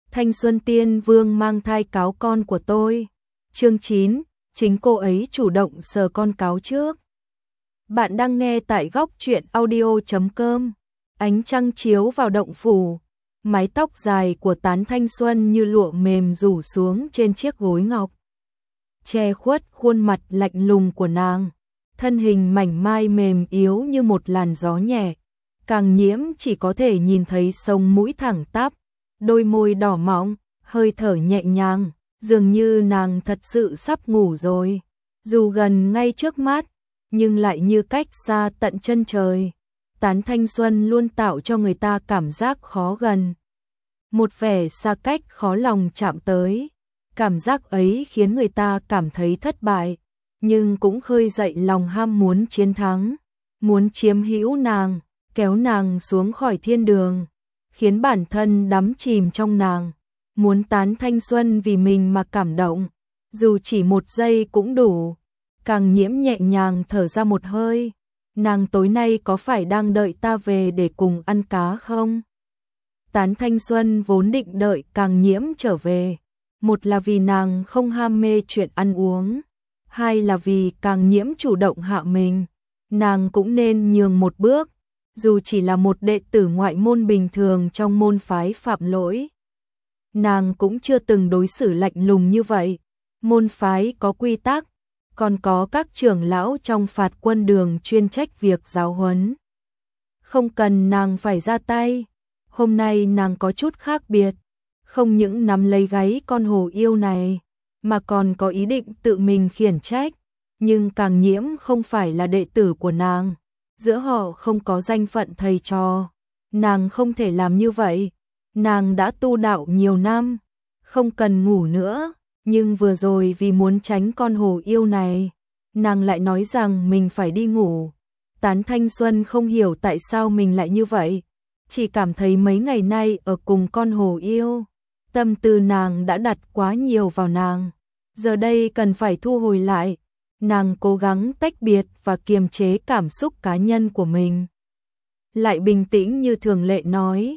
Thanh Xuân Tiên Vương mang thai cáo con của tôi. Chương 9, chính cô ấy chủ động sờ con cáo trước. Bạn đang nghe tại góc truyện audio.com. Ánh trăng chiếu vào động phủ, mái tóc dài của Tán Thanh Xuân như lụa mềm rủ xuống trên chiếc gối ngọc, che khuất khuôn mặt lạnh lùng của nàng. Thân hình mảnh mai mềm yếu như một làn gió nhẹ, Càng Nhiễm chỉ có thể nhìn thấy sống mũi thẳng tắp, đôi môi đỏ mọng, hơi thở nhẹ nhàng, dường như nàng thật sự sắp ngủ rồi. Dù gần ngay trước mắt, nhưng lại như cách xa tận chân trời. Tán Thanh Xuân luôn tạo cho người ta cảm giác khó gần, một vẻ xa cách khó lòng chạm tới. Cảm giác ấy khiến người ta cảm thấy thất bại, nhưng cũng khơi dậy lòng ham muốn chiến thắng, muốn chiếm hữu nàng, kéo nàng xuống khỏi thiên đường, khiến bản thân đắm chìm trong nàng, muốn Tán Thanh Xuân vì mình mà cảm động, dù chỉ một giây cũng đủ. Càng Nhiễm nhẹ nhàng thở ra một hơi, nàng tối nay có phải đang đợi ta về để cùng ăn cá không? Tán Thanh Xuân vốn định đợi Càng Nhiễm trở về, một là vì nàng không ham mê chuyện ăn uống, hai là vì Càng Nhiễm chủ động hạ mình, nàng cũng nên nhường một bước, dù chỉ là một đệ tử ngoại môn bình thường trong môn phái Phạm Lỗi. Nàng cũng chưa từng đối xử lạnh lùng như vậy, môn phái có quy tắc, còn có các trưởng lão trong Phạt Quân Đường chuyên trách việc giáo huấn. Không cần nàng phải ra tay, hôm nay nàng có chút khác biệt, không những nắm lấy gáy con hồ yêu này, mà còn có ý định tự mình khiển trách. Nhưng Càng Nhiễm không phải là đệ tử của nàng, giữa họ không có danh phận thầy trò, nàng không thể làm như vậy. Nàng đã tu đạo nhiều năm, không cần ngủ nữa, nhưng vừa rồi vì muốn tránh con hồ yêu này, nàng lại nói rằng mình phải đi ngủ. Tán Thanh Xuân không hiểu tại sao mình lại như vậy, chỉ cảm thấy mấy ngày nay ở cùng con hồ yêu, tâm tư nàng đã đặt quá nhiều vào nàng, giờ đây cần phải thu hồi lại. Nàng cố gắng tách biệt và kiềm chế cảm xúc cá nhân của mình, lại bình tĩnh như thường lệ nói,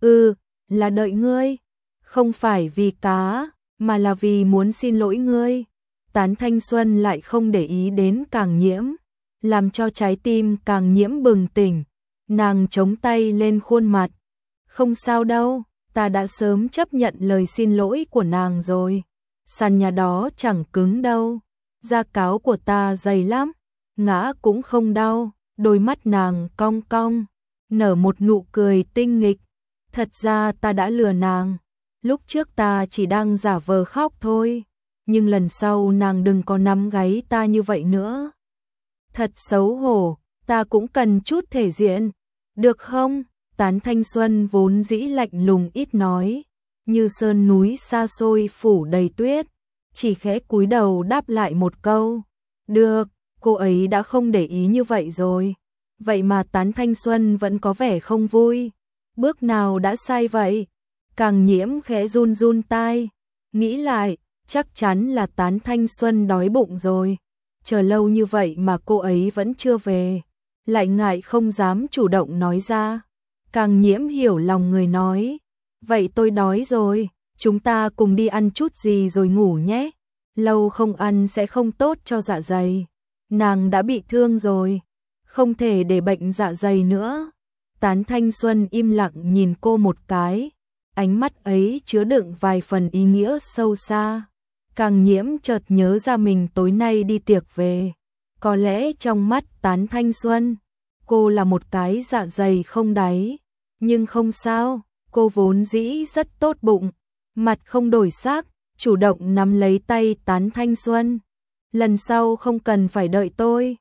là đợi ngươi, không phải vì cá, mà là vì muốn xin lỗi ngươi. Tán Thanh Xuân lại không để ý đến Càng Nhiễm, làm cho trái tim Càng Nhiễm bừng tỉnh. Nàng chống tay lên khuôn mặt, không sao đâu, ta đã sớm chấp nhận lời xin lỗi của nàng rồi, sàn nhà đó chẳng cứng đâu, da cáo của ta dày lắm, ngã cũng không đau. Đôi mắt nàng cong cong, nở một nụ cười tinh nghịch. Thật ra ta đã lừa nàng, lúc trước ta chỉ đang giả vờ khóc thôi, nhưng lần sau nàng đừng có nắm gáy ta như vậy nữa. Thật xấu hổ, ta cũng cần chút thể diện, được không? Tán Thanh Xuân vốn dĩ lạnh lùng ít nói, như sơn núi xa xôi phủ đầy tuyết, chỉ khẽ cúi đầu đáp lại một câu, được. Cô ấy đã không để ý như vậy rồi, vậy mà Tán Thanh Xuân vẫn có vẻ không vui. Bước nào đã sai vậy? Càng Nhiễm khẽ run run tai, nghĩ lại, chắc chắn là Tán Thanh Xuân đói bụng rồi, chờ lâu như vậy mà cô ấy vẫn chưa về, lại ngại không dám chủ động nói ra. Càng Nhiễm hiểu lòng người nói, vậy tôi đói rồi, chúng ta cùng đi ăn chút gì rồi ngủ nhé, lâu không ăn sẽ không tốt cho dạ dày, nàng đã bị thương rồi, không thể để bệnh dạ dày nữa. Tán Thanh Xuân im lặng nhìn cô một cái, ánh mắt ấy chứa đựng vài phần ý nghĩa sâu xa. Càng Nhiễm chợt nhớ ra mình tối nay đi tiệc về, có lẽ trong mắt Tán Thanh Xuân, cô là một cái dạ dày không đáy, nhưng không sao, cô vốn dĩ rất tốt bụng, mặt không đổi sắc, chủ động nắm lấy tay Tán Thanh Xuân. Lần sau không cần phải đợi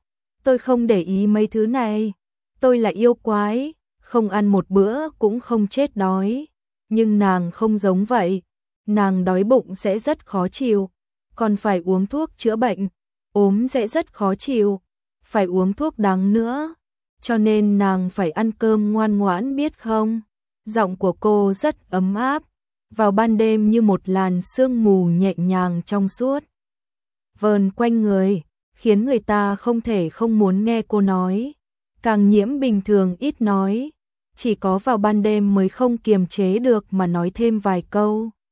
tôi không để ý mấy thứ này, tôi là yêu quái, không ăn một bữa cũng không chết đói. Nhưng nàng không giống vậy, nàng đói bụng sẽ rất khó chịu, còn phải uống thuốc chữa bệnh, ốm sẽ rất khó chịu, phải uống thuốc đắng nữa, cho nên nàng phải ăn cơm ngoan ngoãn biết không? Giọng của cô rất ấm áp, vào ban đêm như một làn sương mù nhẹ nhàng trong suốt, vờn quanh người, khiến người ta không thể không muốn nghe cô nói. Càng Nhiễm bình thường ít nói, chỉ có vào ban đêm mới không kiềm chế được mà nói thêm vài câu.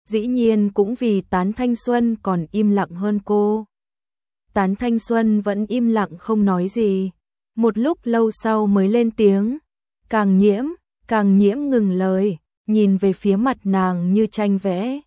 dĩ nhiên cũng vì Tán Thanh Xuân còn im lặng hơn cô. Tán Thanh Xuân vẫn im lặng không nói gì, một lúc lâu sau mới lên tiếng. Càng nhiễm ngừng lời, nhìn về phía mặt nàng như tranh vẽ.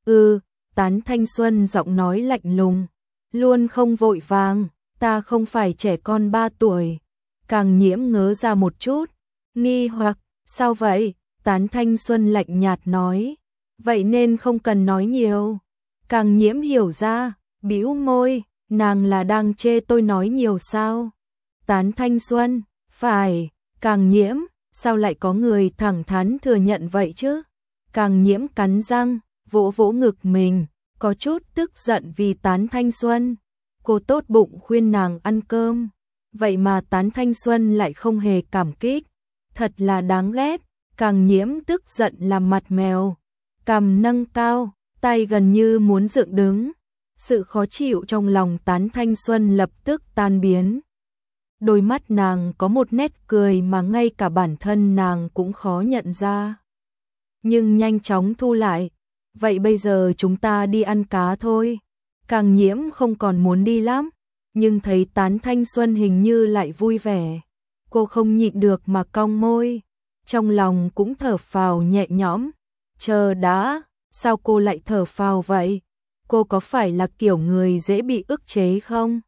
Tán Thanh Xuân giọng nói lạnh lùng, luôn không vội vàng, ta không phải trẻ con 3 tuổi. Càng nhiễm ngớ ra một chút, nghi hoặc, sao vậy? Tán Thanh Xuân lạnh nhạt nói, vậy nên không cần nói nhiều. Càng nhiễm hiểu ra, bĩu môi, nàng là đang chê tôi nói nhiều sao? Tán Thanh Xuân, phải. Càng nhiễm, sao lại có người thẳng thắn thừa nhận vậy chứ? Càng nhiễm cắn răng, vỗ vỗ ngực mình, có chút tức giận vì Tán Thanh Xuân. Cô tốt bụng khuyên nàng ăn cơm, vậy mà Tán Thanh Xuân lại không hề cảm kích, thật là đáng ghét. Càng nhiễm tức giận làm mặt mèo, cằm nâng cao, tay gần như muốn dựng đứng. Sự khó chịu trong lòng Tán Thanh Xuân lập tức tan biến. Đôi mắt nàng có một nét cười mà ngay cả bản thân nàng cũng khó nhận ra. Nhưng nhanh chóng thu lại, vậy bây giờ chúng ta đi ăn cá thôi. Càng nhiễm không còn muốn đi lắm, nhưng thấy Tán Thanh Xuân hình như lại vui vẻ. Cô không nhịn được mà cong môi, trong lòng cũng thở phào nhẹ nhõm. Chờ đã, sao cô lại thở phào vậy? Cô có phải là kiểu người dễ bị ức chế không?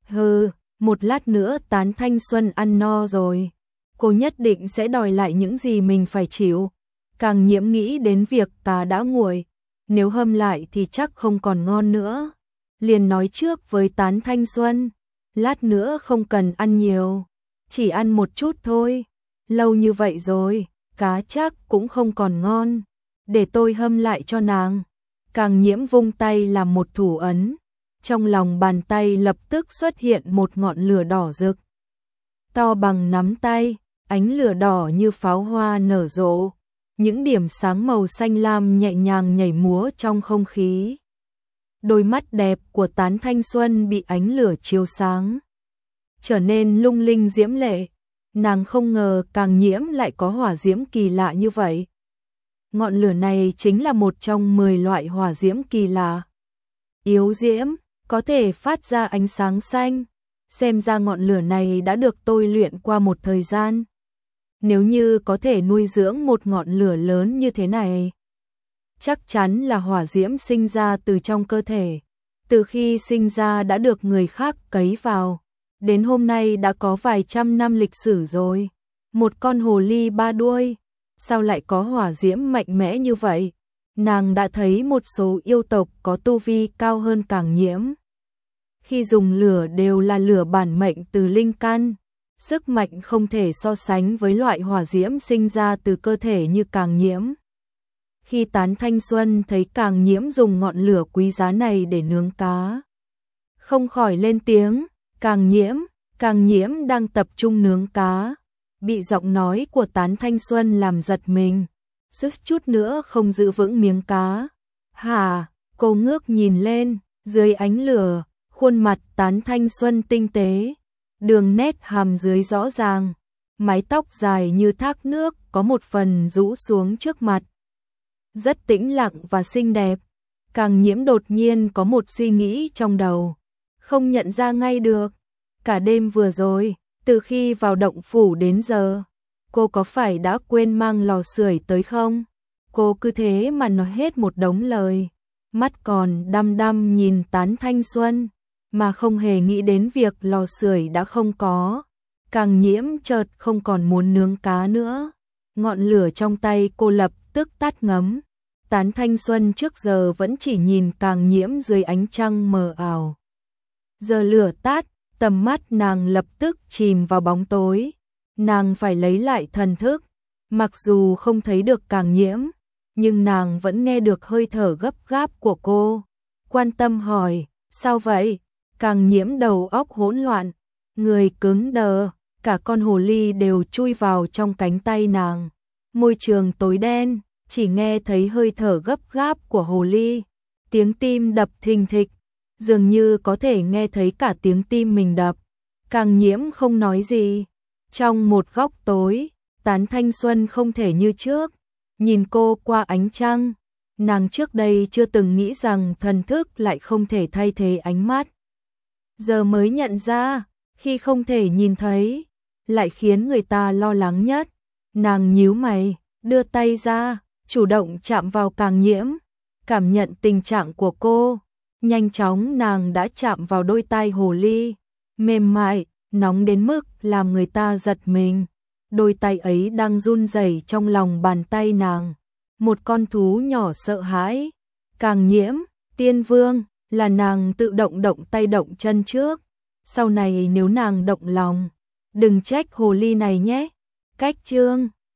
Một lát nữa Tán Thanh Xuân ăn no rồi, cô nhất định sẽ đòi lại những gì mình phải chịu. Càng nhiễm nghĩ đến việc cá đã nguội, nếu hâm lại thì chắc không còn ngon nữa. Liền nói trước với Tán Thanh Xuân, lát nữa không cần ăn nhiều, chỉ ăn một chút thôi. Lâu như vậy rồi, cá chắc cũng không còn ngon, để tôi hâm lại cho nàng. Càng nhiễm vung tay làm một thủ ấn, trong lòng bàn tay lập tức xuất hiện một ngọn lửa đỏ rực, to bằng nắm tay, ánh lửa đỏ như pháo hoa nở rộ, những điểm sáng màu xanh lam nhẹ nhàng nhảy múa trong không khí. Đôi mắt đẹp của Tán Thanh Xuân bị ánh lửa chiếu sáng, trở nên lung linh diễm lệ. Nàng không ngờ Càng nhiễm lại có hỏa diễm kỳ lạ như vậy. Ngọn lửa này chính là một trong 10 loại hỏa diễm kỳ lạ. Yếu diễm, có thể phát ra ánh sáng xanh, xem ra ngọn lửa này đã được tôi luyện qua một thời gian. Nếu như có thể nuôi dưỡng một ngọn lửa lớn như thế này, chắc chắn là hỏa diễm sinh ra từ trong cơ thể, từ khi sinh ra đã được người khác cấy vào, đến hôm nay đã có vài trăm năm lịch sử rồi. Một con hồ ly 3 đuôi, sao lại có hỏa diễm mạnh mẽ như vậy? Nàng đã thấy một số yêu tộc có tu vi cao hơn Càng nhiễm. Khi dùng lửa đều là lửa bản mệnh từ linh căn, sức mạnh không thể so sánh với loại hỏa diễm sinh ra từ cơ thể như Càng nhiễm. Khi Tán Thanh Xuân thấy Càng nhiễm dùng ngọn lửa quý giá này để nướng cá, không khỏi lên tiếng. Càng nhiễm đang tập trung nướng cá, bị giọng nói của Tán Thanh Xuân làm giật mình, suýt chút nữa không giữ vững miếng cá. Hả? Cô ngước nhìn lên, dưới ánh lửa, khuôn mặt Tán Thanh Xuân tinh tế, đường nét hàm dưới rõ ràng, mái tóc dài như thác nước có một phần rũ xuống trước mặt, rất tĩnh lặng và xinh đẹp. Càng nhiễm đột nhiên có một suy nghĩ trong đầu, không nhận ra ngay được. Cả đêm vừa rồi, từ khi vào động phủ đến giờ, cô có phải đã quên mang lò sưởi tới không? Cô cứ thế mà nói hết một đống lời, mắt còn đăm đăm nhìn Tán Thanh Xuân, mà không hề nghĩ đến việc lò sưởi đã không có. Càng nhiễm chợt không còn muốn nướng cá nữa, ngọn lửa trong tay cô lập tức tắt ngấm. Tán Thanh Xuân trước giờ vẫn chỉ nhìn Càng nhiễm dưới ánh trăng mờ ảo. Giờ lửa tắt, tầm mắt nàng lập tức chìm vào bóng tối. Nàng phải lấy lại thần thức, mặc dù không thấy được Càng nhiễm, nhưng nàng vẫn nghe được hơi thở gấp gáp của cô. Quan tâm hỏi, sao vậy? Càng nhiễm đầu óc hỗn loạn, người cứng đờ, cả con hồ ly đều chui vào trong cánh tay nàng. Môi trường tối đen, chỉ nghe thấy hơi thở gấp gáp của hồ ly, tiếng tim đập thình thịch, dường như có thể nghe thấy cả tiếng tim mình đập. Càng nhiễm không nói gì. Trong một góc tối, Tán Thanh Xuân không thể như trước, nhìn cô qua ánh trăng, nàng trước đây chưa từng nghĩ rằng thần thức lại không thể thay thế ánh mắt. Giờ mới nhận ra, khi không thể nhìn thấy, lại khiến người ta lo lắng nhất. Nàng nhíu mày, đưa tay ra, chủ động chạm vào Càng Nhiễm, cảm nhận tình trạng của cô. Nhanh chóng nàng đã chạm vào đôi tai hồ ly, mềm mại, nóng đến mức làm người ta giật mình. Đôi tay ấy đang run rẩy trong lòng bàn tay nàng. Một con thú nhỏ sợ hãi. Càng Nhiễm, Tiên Vương, là nàng tự động động tay động chân trước. Sau này nếu nàng động lòng, đừng trách hồ ly này nhé. Cách chương